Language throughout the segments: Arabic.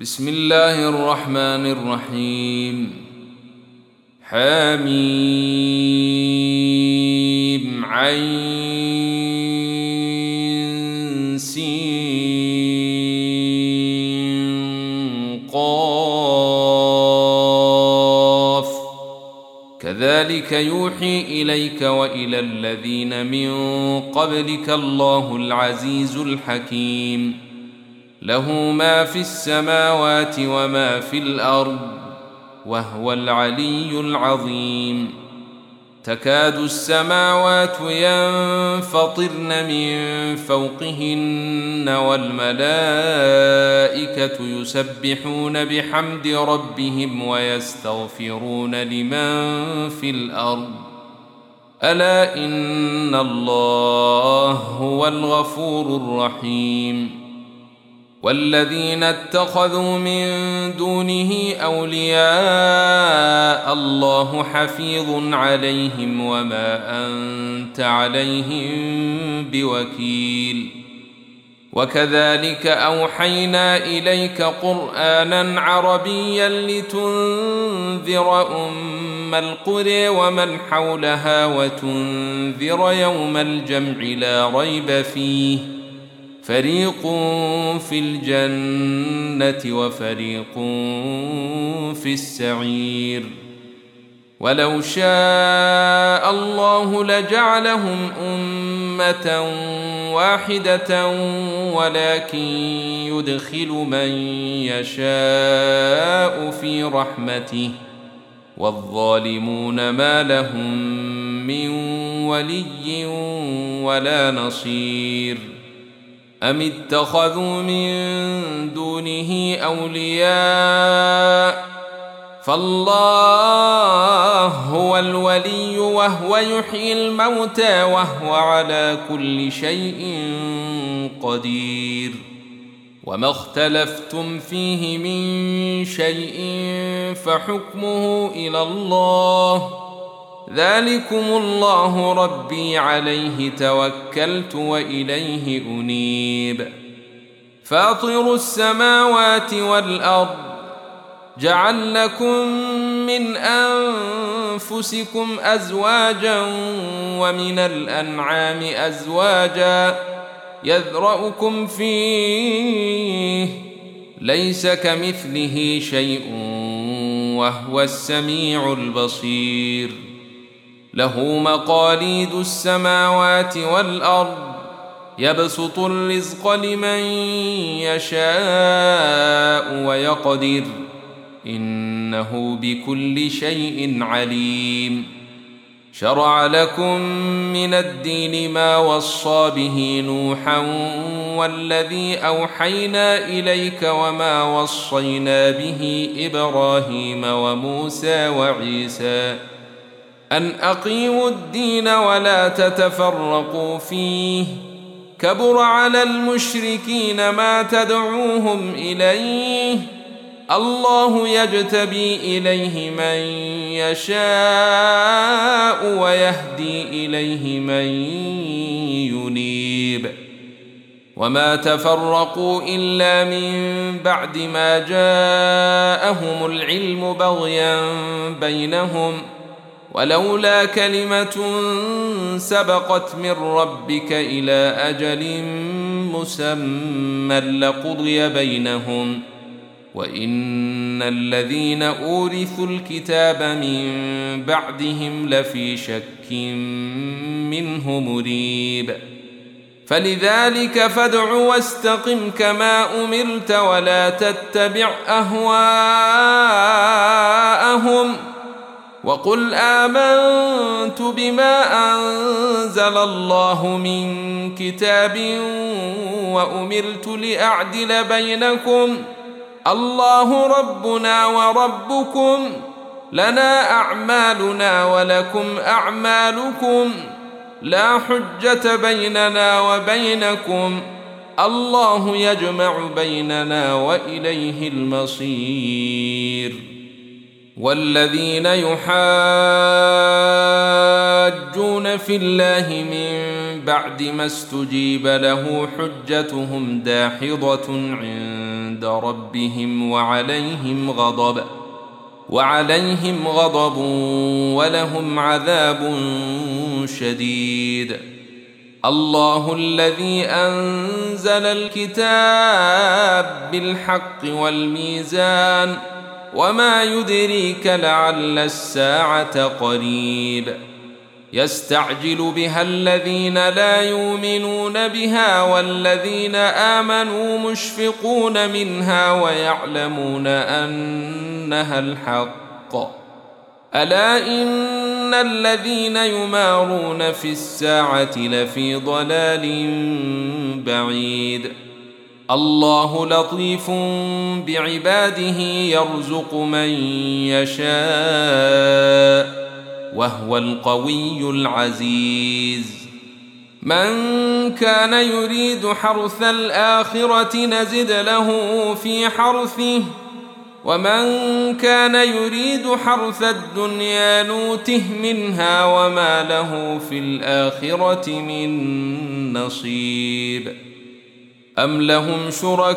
بسم الله الرحمن الرحيم. حميم عين سين قاف كذلك يوحي إليك وإلى الذين من قبلك الله العزيز الحكيم. له ما في السماوات وما في الأرض وهو العلي العظيم. تكاد السماوات ينفطرن من فوقهن والملائكة يسبحون بحمد ربهم ويستغفرون لمن في الأرض ألا إن الله هو الغفور الرحيم. والذين اتخذوا من دونه أولياء الله حفيظ عليهم وما أنت عليهم بوكيل. وكذلك أوحينا إليك قرآنا عربيا لتنذر أم القرى ومن حولها وتنذر يوم الجمع لا ريب فيه فريق في الجنة وفريق في السعير. ولو شاء الله لجعلهم أمة واحدة ولكن يدخل من يشاء في رحمته والظالمون ما لهم من ولي ولا نصير. أم اتخذوا من دونه أولياء فالله هو الولي وهو يحيي الموتى وهو على كل شيء قدير. وما اختلفتم فيه من شيء فحكمه إلى الله ذلكم الله ربي عليه توكلت وإليه أنيب. فاطر السماوات والأرض جعل لكم من أنفسكم أزواجا ومن الأنعام أزواجا يذرأكم فيه ليس كمثله شيء وهو السميع البصير. له مقاليد السماوات والأرض يبسط الرزق لمن يشاء ويقدر إنه بكل شيء عليم. شرع لكم من الدين ما وصى به نوحا والذي أوحينا إليك وما وصينا به إبراهيم وموسى وعيسى أن أقيموا الدين ولا تتفرقوا فيه كبر على المشركين ما تدعوهم إليه الله يجتبي إليه من يشاء ويهدي إليه من ينيب. وما تفرقوا إلا من بعد ما جاءهم العلم بغيا بينهم ولولا كلمة سبقت من ربك إلى أجل مسمى لقضي بينهم وإن الذين أورثوا الكتاب من بعدهم لفي شك منه مريب. فلذلك فادع واستقم كما أمرت ولا تتبع أهواءهم وقل آمنت بما أنزل الله من كتاب وأمرت لأعدل بينكم الله ربنا وربكم لنا أعمالنا ولكم أعمالكم لا حجة بيننا وبينكم الله يجمع بيننا وإليه المصير. والذين يحاجون في الله من بعد ما استجيب له حجتهم داحضة عند عند ربهم وعليهم غضب ولهم عذاب شديد. الله الذي أنزل الكتاب بالحق والميزان وما يدريك لعل الساعة قريب. يستعجل بها الذين لا يؤمنون بها والذين آمنوا مشفقون منها ويعلمون أنها الحق. ألا إن الذين يمارون في الساعة لفي ضلال بعيد. الله لطيف بعباده يرزق من يشاء وهو القوي العزيز. من كان يريد حرث الآخرة نزد له في حرثه ومن كان يريد حرث الدنيا نوته منها وما له في الآخرة من نصيب. أم لهم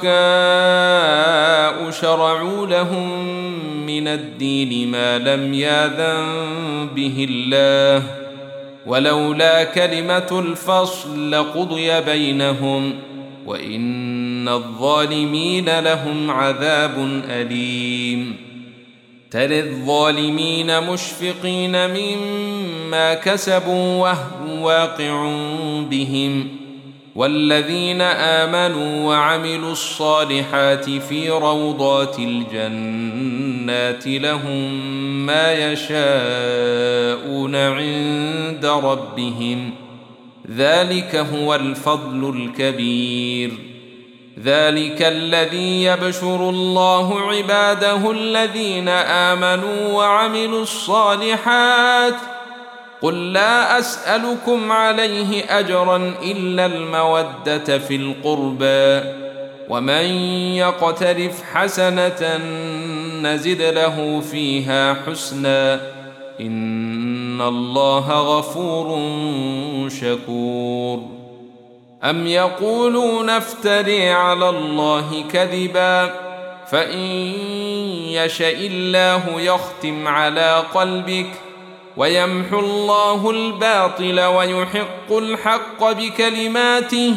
شركاء شرعوا لهم من الدين ما لم يأذن به الله ولولا كلمة الفصل لقضي بينهم وإن الظالمين لهم عذاب أليم. ترى الظالمين مشفقين مما كسبوا وهو واقع بهم والذين آمنوا وعملوا الصالحات في روضات الجنات لهم ما يشاءون عند ربهم ذلك هو الفضل الكبير. ذلك الذي يبشر الله عباده الذين آمنوا وعملوا الصالحات قل لا أسألكم عليه أجرا إلا المودة في القربى ومن يقترف حسنة نزد له فيها حسنا إن الله غفور شكور. أم يقولون افتري على الله كذبا فإن يشأ الله يختم على قلبك ويمحو الله الباطل ويحق الحق بكلماته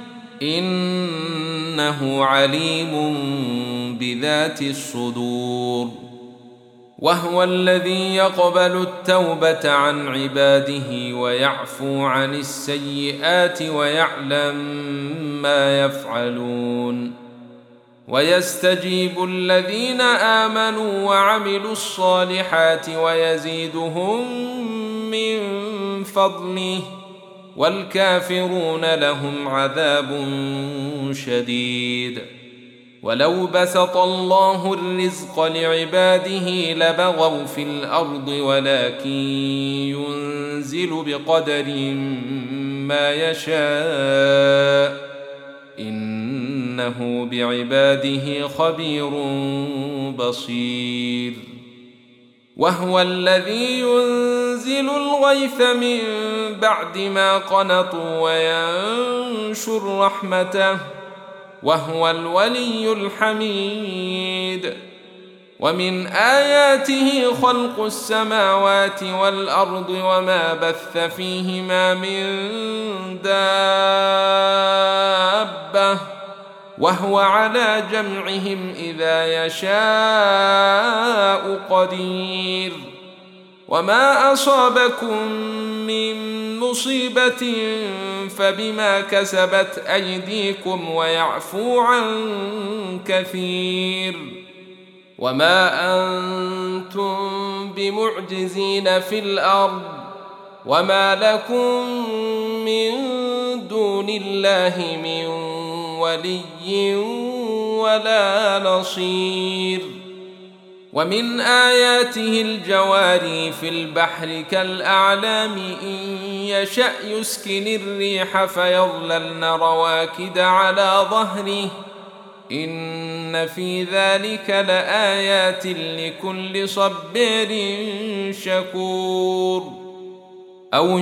إنه عليم بذات الصدور. وهو الذي يقبل التوبة عن عباده ويعفو عن السيئات ويعلم ما يفعلون. ويستجيب الذين آمنوا وعملوا الصالحات ويزيدهم من فضله والكافرون لهم عذاب شديد. ولو بسط الله الرزق لعباده لبغوا في الأرض ولكن ينزل بقدر ما يشاء إنه بعباده خبير بصير. وهو الذي ينزل الغيث من بعد ما قنطوا وينشر رحمته وهو الولي الحميد. ومن آياته خلق السماوات والأرض وما بث فيهما من دابة وهو على جمعهم إذا يشاء قدير. وما أصابكم من مصيبة فبما كسبت أيديكم ويعفو عن كثير. وما أنتم بمعجزين في الأرض وما لكم من دون الله من ولي ولا نصير. ومن آياته الجواري في البحر كالأعلام إن يشأ يسكن الريح فيظللن رواكد على ظهره إن في ذلك لآيات لكل صبر شكور. أو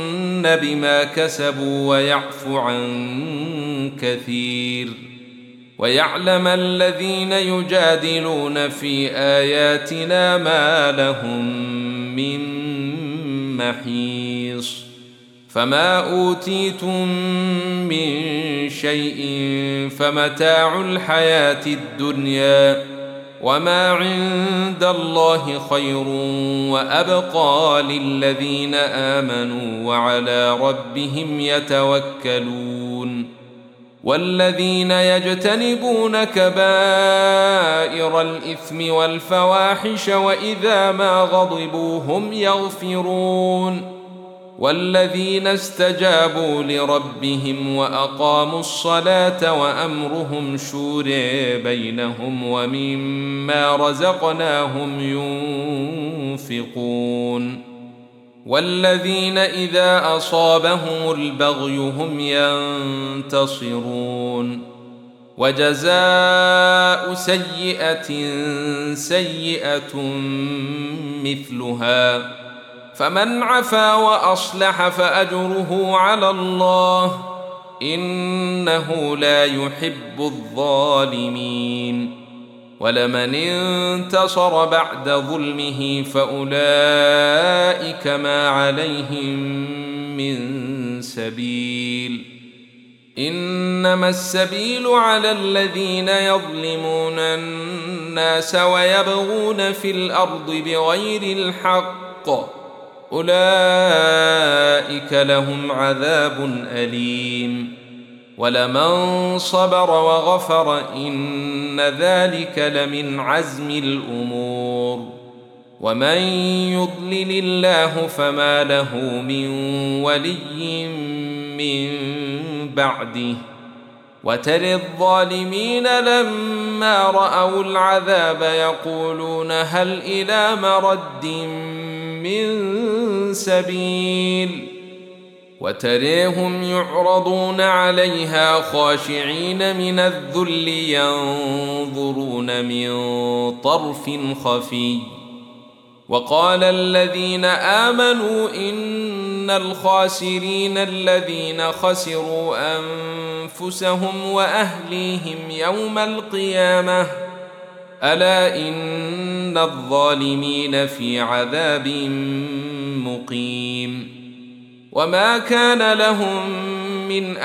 يوبقهن بما كسبوا ويعفو عن كثير. ويعلم الذين يجادلون في آياتنا ما لهم من محيص فما أوتيتم من شيء فمتاع الحياة الدنيا وما عند الله خير وأبقى للذين آمنوا وعلى ربهم يتوكلون والذين يجتنبون كبائر الإثم والفواحش وإذا ما غضبوا هم يغفرون والذين استجابوا لربهم وأقاموا الصلاة وأمرهم شورى بينهم ومما رزقناهم ينفقون والذين إذا أصابهم البغي هم ينتصرون وجزاء سيئة سيئة مثلها فمن عفا وأصلح فأجره على الله إنه لا يحب الظالمين ولمن انتصر بعد ظلمه فأولئك ما عليهم من سبيل إنما السبيل على الذين يظلمون الناس ويبغون في الأرض بغير الحق أولئك لهم عذاب أليم ولمن صبر وغفر إن ذلك لمن عزم الأمور ومن يضلل الله فما له من ولي من بعده وترى الظالمين لما رأوا العذاب يقولون هل إلى مرد من سبيل وتريهم يعرضون عليها خاشعين من الذل ينظرون من طرف خفي وقال الذين آمنوا إن الخاسرين الذين خسروا أنفسهم وأهليهم يوم القيامة ألا إن الظالمين في عذاب مقيم وما كان لهم من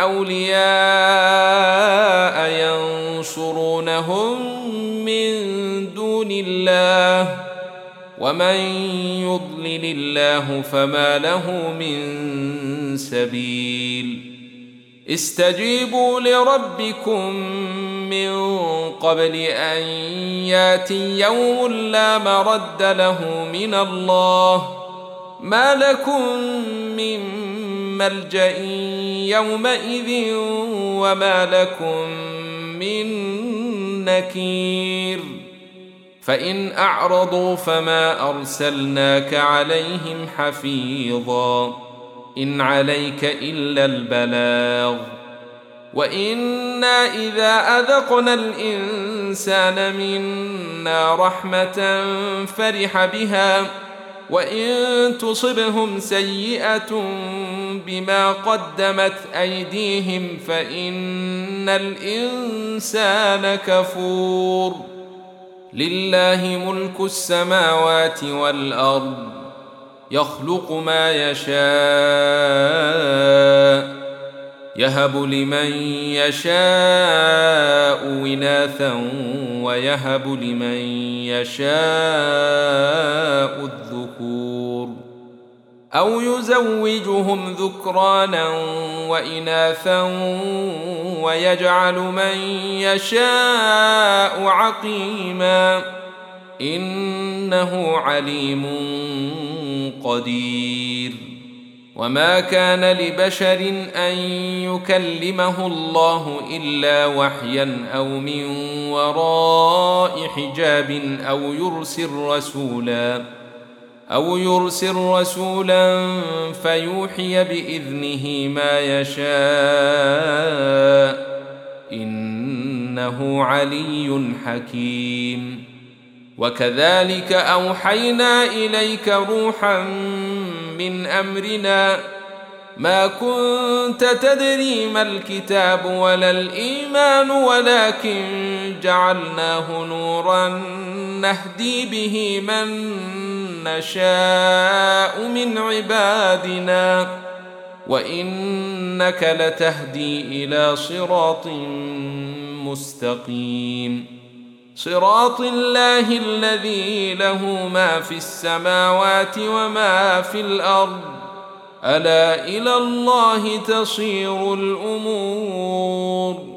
أولياء ينصرونهم من دون الله ومن يضلل الله فما له من سبيل استجيبوا لربكم من قبل أن ياتي يوم لا مرد له من الله ما لكم من ملجأ يومئذ وما لكم من نكير فإن أعرضوا فما أرسلناك عليهم حفيظا إن عليك إلا البلاغ وإنا إذا أذقنا الإنسان منا رحمة فرح بها وإن تصبهم سيئة بما قدمت أيديهم فإن الإنسان كفور لله ملك السماوات والأرض يخلق ما يشاء يهب لمن يشاء إناثا ويهب لمن يشاء الذكور أو يزوجهم ذكرانا وإناثا ويجعل من يشاء عقيما إنه عليم قدير وما كان لبشر أن يكلمه الله إلا وحيا أو من وراء حجاب أو يرسل رسولا فيوحي بإذنه ما يشاء إنه علي حكيم وكذلك أوحينا إليك روحا من أمرنا ما كنت تدري ما الكتاب ولا الإيمان ولكن جعلناه نورا نهدي به من نشاء من عبادنا وإنك لتهدي إلى صراط مستقيم صراط الله الذي له ما في السماوات وما في الأرض ألا إلى الله تصير الأمور